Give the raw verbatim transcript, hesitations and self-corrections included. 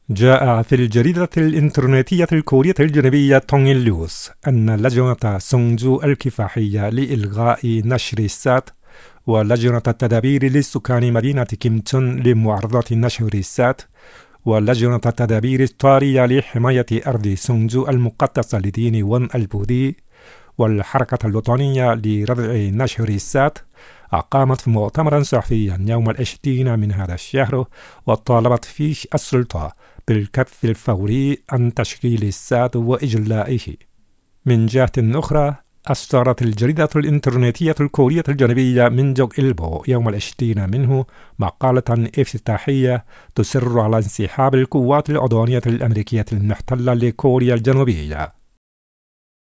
جاء في الجريدة الإنترنتية الكورية الجنوبية تونغ نيوز أن لجنة سونجو الكفاحية لإلغاء نشر السات ولجنة التدابير لسكان مدينة كيمتون لمعارضة نشر السات ولجنة التدابير الطارية لحماية أرض سونجو المقدسة لدين ون البوذي والحركة الوطنية لردع نشر السات أقامت مؤتمرا صحفيا يوم العشرين من هذا الشهر وطالبت فيه السلطة بالكف الفوري عن تشغيل السات وإجلائه. من جهة أخرى أصدرت الجريدة الإنترنتية الكورية الجنوبية منجوغ إلبو يوم العشرين منه مقالة افتتاحية تصر على انسحاب القوات العدوانية الأمريكية المحتلة لكوريا الجنوبية.